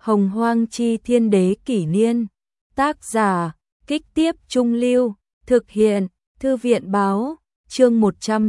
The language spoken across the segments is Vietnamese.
Hồng Hoang Chi Thiên Đế Kỷ Niên. Tác giả, Kích Tiếp Trung Lưu. Thực hiện, Thư viện Báo. Chương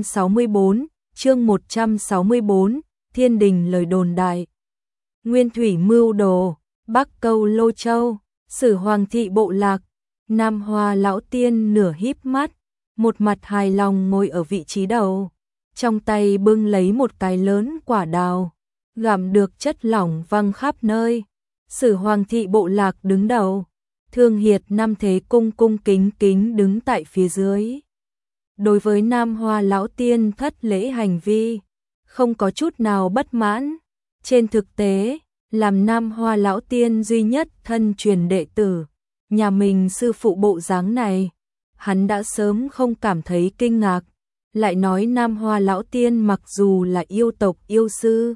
164, Thiên Đình lời đồn đại. Nguyên thủy mưu đồ, Bắc Câu Lô Châu, Sử Hoàng thị bộ lạc. Nam Hoa lão tiên nửa híp mắt, một mặt hài lòng ngồi ở vị trí đầu, trong tay bưng lấy một cái lớn quả đào, gặm được chất lỏng văng khắp nơi. Sử Hoàng thị bộ lạc đứng đầu, Thương Hiệt Nam Thế cung cung kính kính đứng tại phía dưới. Đối với Nam Hoa lão tiên thất lễ hành vi, không có chút nào bất mãn. Trên thực tế, làm Nam Hoa lão tiên duy nhất thân truyền đệ tử, nhà mình sư phụ bộ dáng này, hắn đã sớm không cảm thấy kinh ngạc. Lại nói Nam Hoa lão tiên mặc dù là yêu tộc yêu sư,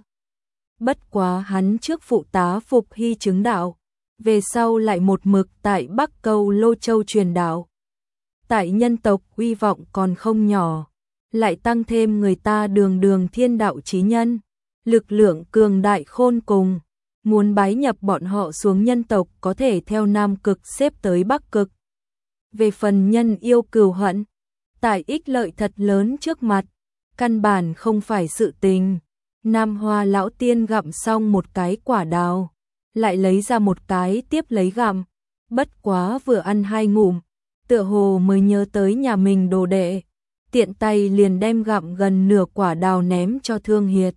bất quá hắn trước phụ tá Phục Hy chứng đạo, về sau lại một mực tại Bắc Câu Lô Châu truyền đạo. Tại nhân tộc uy vọng còn không nhỏ, lại tăng thêm người ta đường đường thiên đạo chí nhân, lực lượng cường đại khôn cùng, muốn bái nhập bọn họ xuống nhân tộc có thể theo Nam Cực xếp tới Bắc Cực. Về phần nhân yêu cừu hận, tại ích lợi thật lớn trước mặt, căn bản không phải sự tình. Nam Hoa lão tiên gặm xong một cái quả đào, lại lấy ra một cái tiếp lấy gặm, bất quá vừa ăn hai ngụm, tựa hồ mới nhớ tới nhà mình đồ đệ, tiện tay liền đem gặm gần nửa quả đào ném cho Thương Hiệt,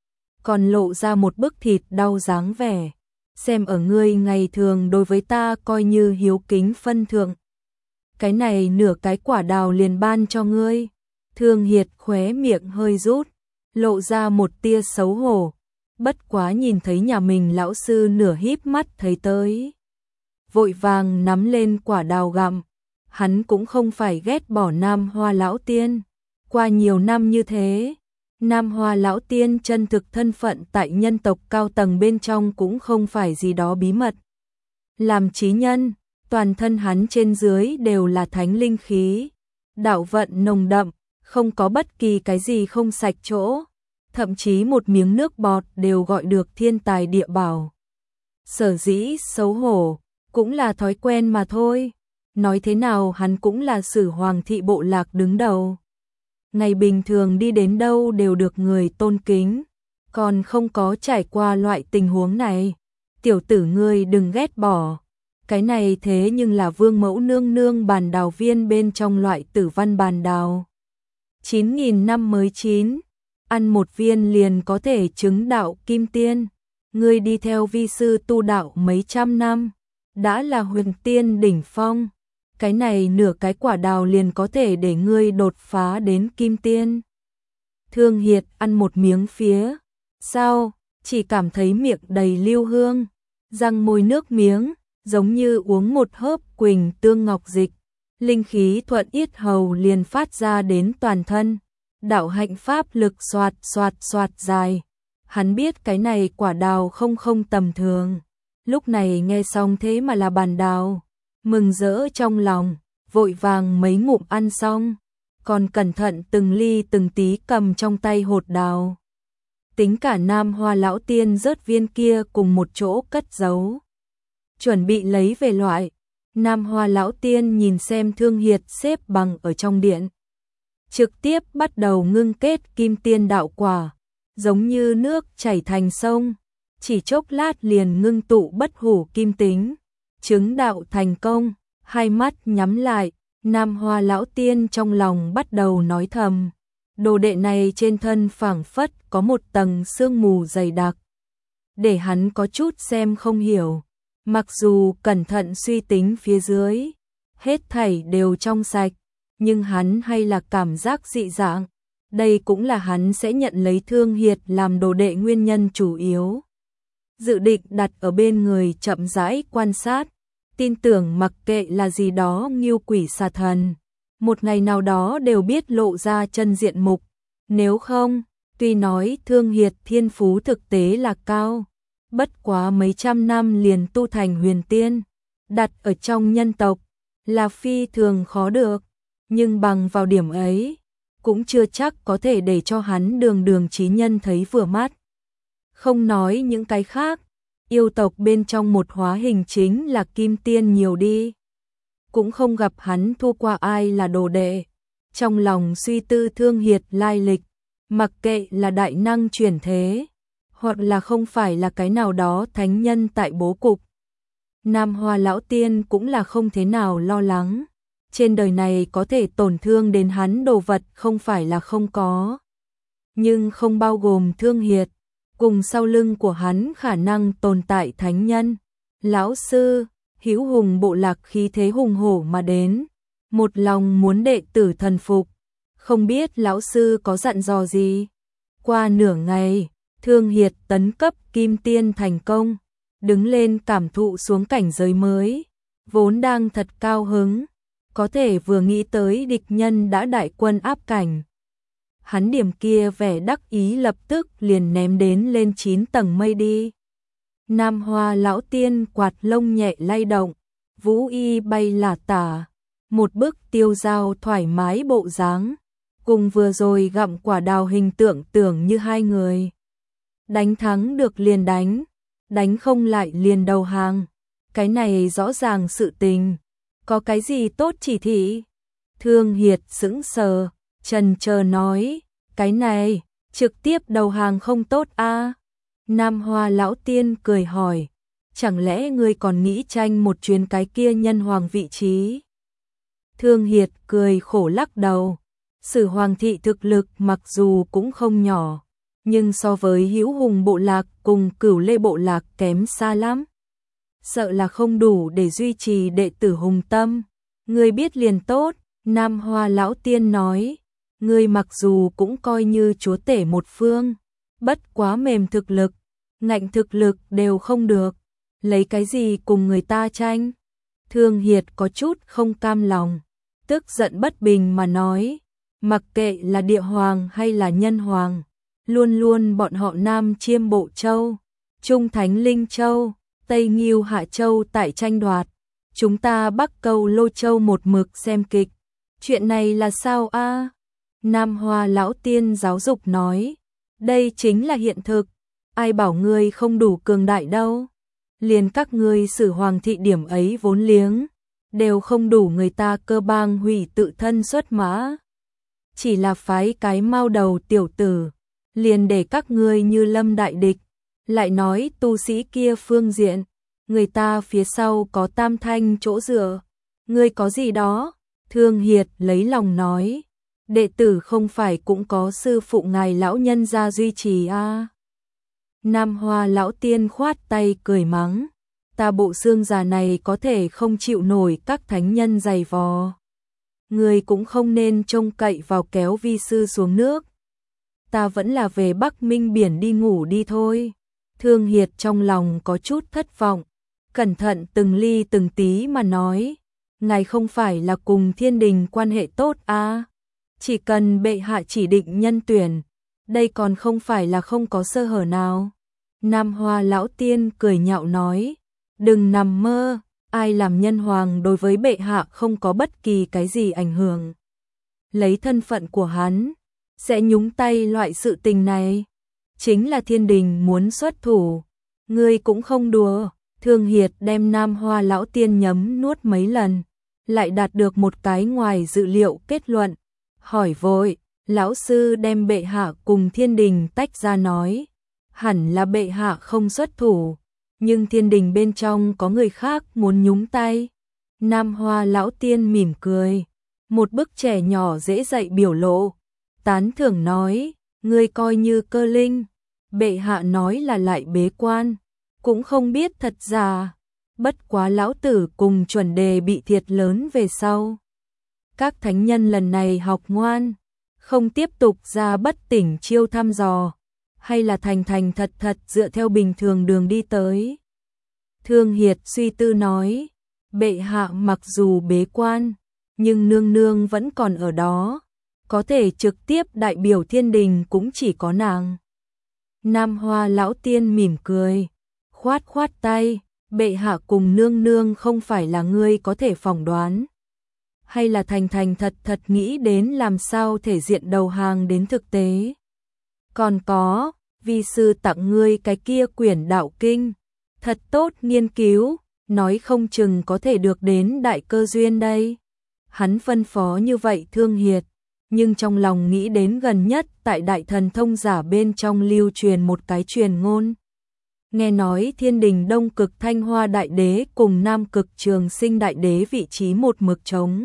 còn lộ ra một bức thịt đau dáng vẻ, xem ở ngươi ngày thường đối với ta coi như hiếu kính phân thượng, cái này nửa cái quả đào liền ban cho ngươi. Thương Hiệt khóe miệng hơi rút, lộ ra một tia xấu hổ, bất quá nhìn thấy nhà mình lão sư nửa híp mắt thấy tới, vội vàng nắm lên quả đào gặm. Hắn cũng không phải ghét bỏ Nam Hoa lão tiên, qua nhiều năm như thế, Nam Hoa lão tiên chân thực thân phận tại nhân tộc cao tầng bên trong cũng không phải gì đó bí mật. Làm chí nhân, toàn thân hắn trên dưới đều là thánh linh khí, đạo vận nồng đậm, không có bất kỳ cái gì không sạch chỗ, thậm chí một miếng nước bọt đều gọi được thiên tài địa bảo. Sở dĩ xấu hổ, cũng là thói quen mà thôi. Nói thế nào hắn cũng là Sử Hoàng thị bộ lạc đứng đầu. Ngày bình thường đi đến đâu đều được người tôn kính, còn không có trải qua loại tình huống này. Tiểu tử ngươi đừng ghét bỏ, cái này thế nhưng là Vương Mẫu nương nương bàn đào viên bên trong loại tử văn bàn đào. 9.000 năm mới chín, ăn một viên liền có thể chứng đạo kim tiên. Ngươi đi theo vi sư tu đạo mấy trăm năm, đã là huyền tiên đỉnh phong. Cái này nửa cái quả đào liền có thể để ngươi đột phá đến kim tiên. Thương Hiệt ăn một miếng phía, sau, chỉ cảm thấy miệng đầy lưu hương, răng môi nước miếng, giống như uống một hớp quỳnh tương ngọc dịch, linh khí thuận yết hầu liền phát ra đến toàn thân, đạo hạnh pháp lực xoạt xoạt xoạt dài. Hắn biết cái này quả đào không tầm thường, lúc này nghe xong thế mà là bàn đào. Mừng rỡ trong lòng, vội vàng mấy ngụm ăn xong, còn cẩn thận từng ly từng tí cầm trong tay hột đào. Tính cả Nam Hoa lão tiên rớt viên kia cùng một chỗ cất giấu, chuẩn bị lấy về loại. Nam Hoa lão tiên nhìn xem Thương Hiệt xếp bằng ở trong điện, trực tiếp bắt đầu ngưng kết kim tiên đạo quả, giống như nước chảy thành sông, chỉ chốc lát liền ngưng tụ bất hủ kim tính. Chứng đạo thành công, hai mắt nhắm lại, Nam Hoa lão tiên trong lòng bắt đầu nói thầm, đồ đệ này trên thân phảng phất có một tầng sương mù dày đặc, để hắn có chút xem không hiểu. Mặc dù cẩn thận suy tính phía dưới, hết thảy đều trong sạch, nhưng hắn hay là cảm giác dị dạng. Đây cũng là hắn sẽ nhận lấy Thương Hiệt làm đồ đệ nguyên nhân chủ yếu. Dự định đặt ở bên người chậm rãi quan sát, tin tưởng mặc kệ là gì đó ngưu quỷ xà thần, một ngày nào đó đều biết lộ ra chân diện mục. Nếu không, tuy nói Thương Hiệt thiên phú thực tế là cao, bất quá mấy trăm năm liền tu thành huyền tiên, đặt ở trong nhân tộc là phi thường khó được, nhưng bằng vào điểm ấy, cũng chưa chắc có thể để cho hắn đường đường chí nhân thấy vừa mắt. Không nói những cái khác, yêu tộc bên trong một hóa hình chính là kim tiên nhiều đi. Cũng không gặp hắn thua qua ai là đồ đệ. Trong lòng suy tư Thương Hiệt lai lịch, mặc kệ là đại năng chuyển thế, hoặc là không phải là cái nào đó thánh nhân tại bố cục. Nam Hoa lão tiên cũng là không thế nào lo lắng. Trên đời này có thể tổn thương đến hắn đồ vật không phải là không có. Nhưng không bao gồm Thương Hiệt, cùng sau lưng của hắn khả năng tồn tại thánh nhân. Lão sư, Hữu Hùng bộ lạc khí thế hùng hổ mà đến, một lòng muốn đệ tử thần phục. Không biết lão sư có dặn dò gì? Qua nửa ngày, Thương Hiệt tấn cấp kim tiên thành công, đứng lên cảm thụ xuống cảnh giới mới, vốn đang thật cao hứng, có thể vừa nghĩ tới địch nhân đã đại quân áp cảnh. Hắn điểm kia vẻ đắc ý lập tức liền ném đến lên 9 tầng mây đi. Nam Hoa lão tiên quạt lông nhẹ lay động, vũ y bay lả tả, một bức tiêu dao thoải mái bộ dáng, cùng vừa rồi gặm quả đào hình tượng tưởng như hai người. Đánh thắng được liền đánh, đánh không lại liền đầu hàng. Cái này rõ ràng sự tình, có cái gì tốt chỉ thị? Thương Hiệt sững sờ, chần chờ nói, cái này, trực tiếp đầu hàng không tốt a? Nam Hoa lão tiên cười hỏi, chẳng lẽ ngươi còn nghĩ tranh một chuyến cái kia nhân hoàng vị trí? Thương Hiệt cười khổ lắc đầu, Sử Hoàng thị thực lực mặc dù cũng không nhỏ, nhưng so với Hữu Hùng bộ lạc cùng Cửu Lê bộ lạc kém xa lắm. Sợ là không đủ để duy trì đệ tử hùng tâm. Ngươi biết liền tốt, Nam Hoa lão tiên nói, ngươi mặc dù cũng coi như chúa tể một phương, bất quá mềm thực lực, ngạnh thực lực đều không được, lấy cái gì cùng người ta tranh? Thương Hiệt có chút không cam lòng, tức giận bất bình mà nói, mặc kệ là địa hoàng hay là nhân hoàng, luôn luôn bọn họ Nam Chiêm Bộ Châu, Trung Thánh Linh Châu, Tây Nghiêu Hạ Châu tại tranh đoạt, chúng ta Bắc Câu Lô Châu một mực xem kịch. Chuyện này là sao a? Nam Hoa lão tiên giáo dục nói, đây chính là hiện thực, ai bảo ngươi không đủ cường đại đâu. Liền các ngươi Sử Hoàng thị điểm ấy vốn liếng, đều không đủ người ta Cơ Bang hủy tự thân xuất mã. Chỉ là phái cái mao đầu tiểu tử, liền để các ngươi như lâm đại địch, lại nói tu sĩ kia phương diện, người ta phía sau có tam thanh chỗ dựa, ngươi có gì đó? Thương Hiệt lấy lòng nói, đệ tử không phải cũng có sư phụ ngài lão nhân gia duy trì a? Nam Hoa lão tiên khoát tay cười mắng, ta bộ xương già này có thể không chịu nổi các thánh nhân giày vò. Ngươi cũng không nên trông cậy vào kéo vi sư xuống nước. Ta vẫn là về Bắc Minh biển đi ngủ đi thôi. Thương Hiệt trong lòng có chút thất vọng, cẩn thận từng ly từng tí mà nói, ngài không phải là cùng thiên đình quan hệ tốt à? Chỉ cần bệ hạ chỉ định nhân tuyển, đây còn không phải là không có sơ hở nào. Nam Hoa lão tiên cười nhạo nói, đừng nằm mơ, ai làm nhân hoàng đối với bệ hạ không có bất kỳ cái gì ảnh hưởng. Lấy thân phận của hắn, sẽ nhúng tay loại sự tình này. Chính là thiên đình muốn xuất thủ, ngươi cũng không đùa. Thương Hiệt đem Nam Hoa lão tiên nhấm nuốt mấy lần, lại đạt được một cái ngoài dự liệu kết luận. Hỏi vội, lão sư đem bệ hạ cùng thiên đình tách ra nói, hẳn là bệ hạ không xuất thủ, nhưng thiên đình bên trong có người khác muốn nhúng tay. Nam Hoa lão tiên mỉm cười, một bức trẻ nhỏ dễ dạy biểu lộ, tán thưởng nói, ngươi coi như cơ linh, bệ hạ nói là lại bế quan, cũng không biết thật giả, bất quá lão tử cùng chuẩn đề bị thiệt lớn về sau. Các thánh nhân lần này học ngoan, không tiếp tục ra bất tỉnh chiêu thăm dò, hay là thành thành thật thật dựa theo bình thường đường đi tới. Thương Hiệt suy tư nói, bệ hạ mặc dù bế quan, nhưng nương nương vẫn còn ở đó, có thể trực tiếp đại biểu thiên đình cũng chỉ có nàng. Nam Hoa lão tiên mỉm cười, khoát khoát tay, bệ hạ cùng nương nương không phải là ngươi có thể phỏng đoán, hay là thành thành thật thật nghĩ đến làm sao thể diện đầu hàng đến thực tế. Còn có, vi sư tặng ngươi cái kia quyển đạo kinh, Thật tốt nghiên cứu, nói không chừng có thể được đến đại cơ duyên đây. Hắn phân phó như vậy Thương Hiệt, nhưng trong lòng nghĩ đến gần nhất tại đại thần thông giả bên trong lưu truyền một cái truyền ngôn. Nghe nói Thiên Đình Đông Cực Thanh Hoa Đại Đế cùng Nam Cực Trường Sinh Đại Đế vị trí một mực trống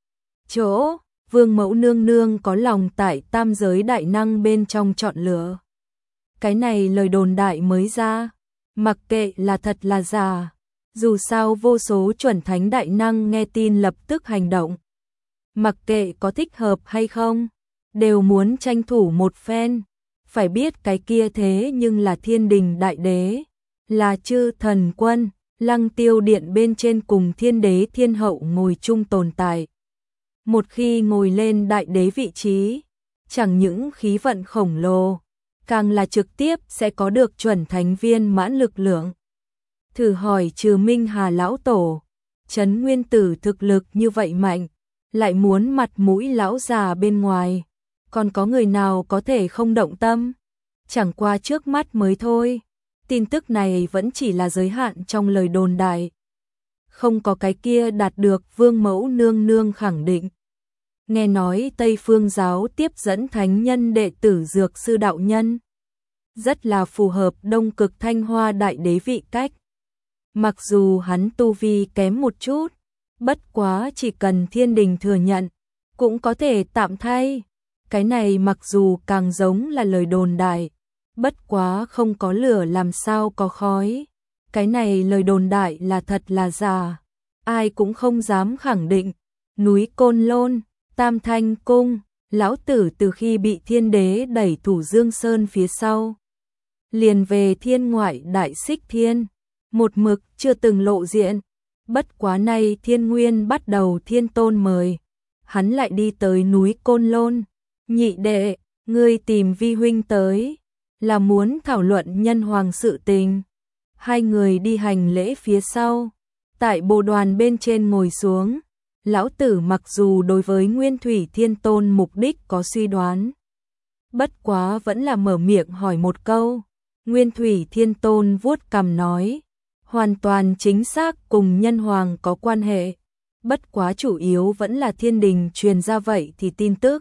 chỗ, Vương Mẫu Nương Nương có lòng tại tam giới đại năng bên trong chọn lựa. Cái này lời đồn đại mới ra, mặc kệ là thật là giả, dù sao vô số chuẩn thánh đại năng nghe tin lập tức hành động. Mặc kệ có thích hợp hay không, đều muốn tranh thủ một phen. Phải biết cái kia thế nhưng là Thiên Đình Đại Đế, là chư thần quân, Lăng Tiêu Điện bên trên cùng Thiên Đế Thiên Hậu ngồi chung tồn tại. Một khi ngồi lên Đại Đế vị trí, chẳng những khí vận khổng lồ, càng là trực tiếp sẽ có được chuẩn thánh viên mãn lực lượng. Thử hỏi trừ Minh Hà lão tổ, Trấn Nguyên Tử thực lực như vậy mạnh, lại muốn mặt mũi lão già bên ngoài, còn có người nào có thể không động tâm? Chẳng qua trước mắt mới thôi, tin tức này vẫn chỉ là giới hạn trong lời đồn đại. Không có cái kia đạt được Vương Mẫu Nương Nương khẳng định. Nghe nói Tây Phương giáo tiếp dẫn thánh nhân đệ tử Dược Sư đạo nhân, rất là phù hợp Đông Cực Thanh Hoa Đại Đế vị cách. Mặc dù hắn tu vi kém một chút, bất quá chỉ cần Thiên Đình thừa nhận, cũng có thể tạm thay. Cái này mặc dù càng giống là lời đồn đại, bất quá không có lửa làm sao có khói. Cái này lời đồn đại là thật là giả, ai cũng không dám khẳng định. Núi Côn Lôn, Tam Thanh Cung, lão tử từ khi bị Thiên Đế đẩy Thủ Dương Sơn phía sau, liền về thiên ngoại Đại Xích Thiên, một mực chưa từng lộ diện. Bất quá nay Thiên Nguyên bắt đầu Thiên Tôn mời, hắn lại đi tới núi Côn Lôn. Nhị đệ, ngươi tìm Vi huynh tới, là muốn thảo luận nhân hoàng sự tình. Hai người đi hành lễ phía sau, tại bồ đoàn bên trên ngồi xuống. Lão tử mặc dù đối với Nguyên Thủy Thiên Tôn mục đích có suy đoán, bất quá vẫn là mở miệng hỏi một câu. Nguyên Thủy Thiên Tôn vuốt cằm nói, hoàn toàn chính xác cùng nhân hoàng có quan hệ, bất quá chủ yếu vẫn là Thiên Đình truyền ra vậy thì tin tức.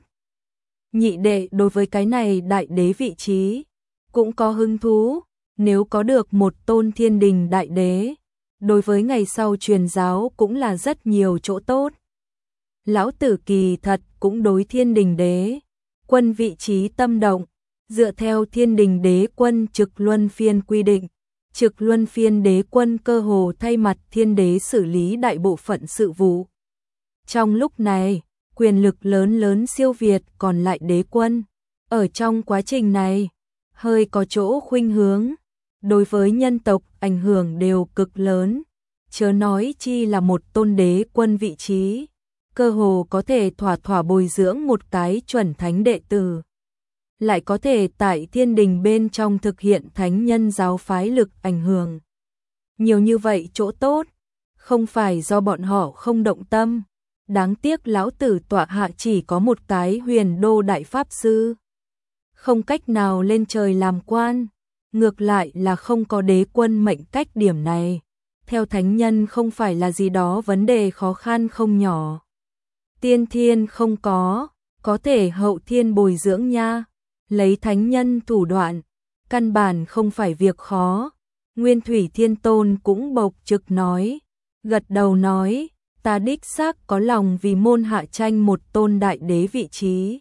Nhị đệ đối với cái này Đại Đế vị trí cũng có hứng thú, nếu có được một tôn Thiên Đình Đại Đế, đối với ngày sau truyền giáo cũng là rất nhiều chỗ tốt. Lão tử kỳ thật cũng đối Thiên Đình Đế quân vị trí tâm động, dựa theo Thiên Đình Đế quân trực luân phiên quy định, trực luân phiên đế quân cơ hồ thay mặt Thiên Đế xử lý đại bộ phận sự vụ. Trong lúc này, quyền lực lớn lớn siêu việt còn lại đế quân. Ở trong quá trình này, hơi có chỗ khuynh hướng, đối với nhân tộc ảnh hưởng đều cực lớn, chớ nói chi là một tôn đế quân vị trí, cơ hồ có thể thỏa thỏa bồi dưỡng một cái chuẩn thánh đệ tử. Lại có thể tại Thiên Đình bên trong thực hiện thánh nhân giáo phái lực ảnh hưởng. Nhiều như vậy chỗ tốt, không phải do bọn họ không động tâm. Đáng tiếc lão tử tọa hạ chỉ có một cái Huyền Đô Đại Pháp Sư, không cách nào lên trời làm quan, ngược lại là không có đế quân mệnh cách. Điểm này, theo thánh nhân không phải là gì đó vấn đề khó khăn không nhỏ. Tiên thiên không có thể hậu thiên bồi dưỡng nha, lấy thánh nhân thủ đoạn, căn bản không phải việc khó. Nguyên Thủy Thiên Tôn cũng bộc trực nói, gật đầu nói, ta đích xác có lòng vì môn hạ tranh một tôn đại đế vị trí.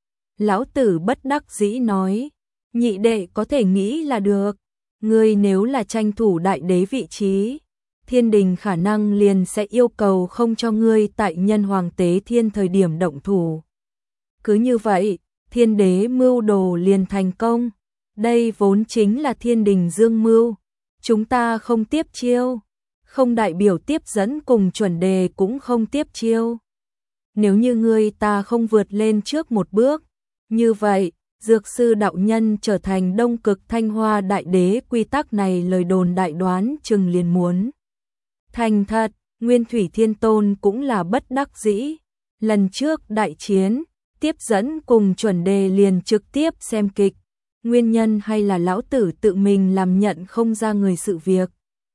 Lão tử bất đắc dĩ nói, nhị đệ có thể nghĩ là được, ngươi nếu là tranh thủ đại đế vị trí, Thiên Đình khả năng liền sẽ yêu cầu không cho ngươi tại nhân hoàng tế thiên thời điểm động thủ. Cứ như vậy, Thiên Đế mưu đồ liền thành công, đây vốn chính là Thiên Đình dương mưu, chúng ta không tiếp chiêu. Không đại biểu tiếp dẫn cùng chuẩn đề cũng không tiếp chiêu. Nếu như ngươi ta không vượt lên trước một bước, như vậy, Dược Sư đạo nhân trở thành Đông Cực Thanh Hoa Đại Đế, quy tắc này lời đồn đại đoán chừng liền muốn thành thật. Nguyên Thủy Thiên Tôn cũng là bất đắc dĩ. Lần trước đại chiến, tiếp dẫn cùng chuẩn đề liền trực tiếp xem kịch. Nguyên nhân hay là lão tử tự mình làm nhận không ra người sự việc.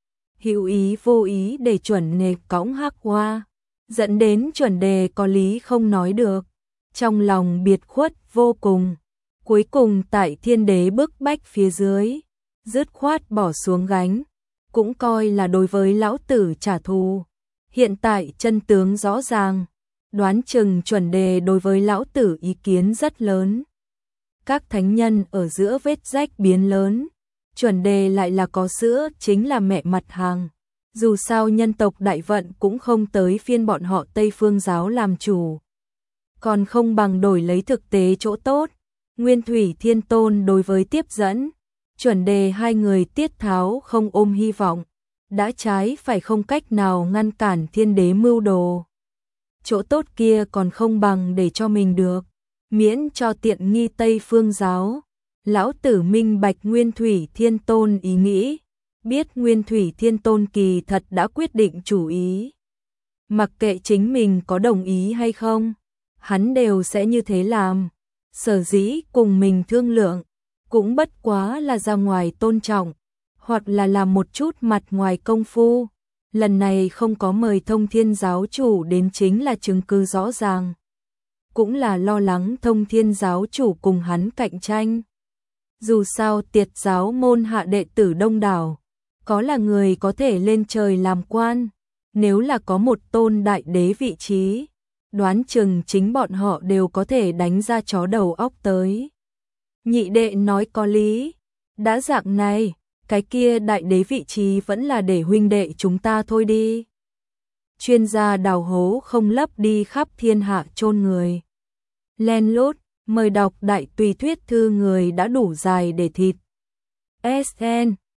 hữu ý vô ý để chuẩn đề cõng Hắc Hoa, dẫn đến chuẩn đề có lý không nói được, trong lòng biệt khuất vô cùng. Cuối cùng tại thiên đế bức bách phía dưới, dứt khoát bỏ xuống gánh, cũng coi là đối với lão tử trả thù. Hiện tại chân tướng rõ ràng, đoán chừng chuẩn đề đối với lão tử ý kiến rất lớn. Các thánh nhân ở giữa vết rách biến lớn, chuẩn đề lại là có sữa chính là mẹ mặt hàng. Dù sao nhân tộc đại vận cũng không tới phiên bọn họ Tây Phương giáo làm chủ. Còn không bằng đổi lấy thực tế chỗ tốt. Nguyên Thủy Thiên Tôn đối với tiếp dẫn, chuẩn đề hai người tiết tháo không ôm hy vọng, đã trái phải không cách nào ngăn cản thiên đế mưu đồ. Chỗ tốt kia còn không bằng để cho mình được, miễn cho tiện nghi Tây Phương giáo. Lão tử minh bạch Nguyên Thủy Thiên Tôn ý nghĩ, biết Nguyên Thủy Thiên Tôn kỳ thật đã quyết định chủ ý. Mặc kệ chính mình có đồng ý hay không, hắn đều sẽ như thế làm. Sở dĩ cùng mình thương lượng, cũng bất quá là ra ngoài tôn trọng, hoặc là làm một chút mặt ngoài công phu. Lần này không có mời Thông Thiên giáo chủ đến chính là chứng cứ rõ ràng. Cũng là lo lắng Thông Thiên giáo chủ cùng hắn cạnh tranh. Dù sao Tiệt giáo môn hạ đệ tử đông đảo, có là người có thể lên trời làm quan, nếu là có một tôn đại đế vị trí, đoán chừng chính bọn họ đều có thể đánh ra chó đầu óc tới. Nhị đệ nói có lý, đã dạng này, cái kia đại đế vị trí vẫn là để huynh đệ chúng ta thôi đi. Chuyên gia đào hố không lấp đi khắp thiên hạ chôn người. Len lút, mời đọc đại tùy thuyết thư người đã đủ dài để thịt. SN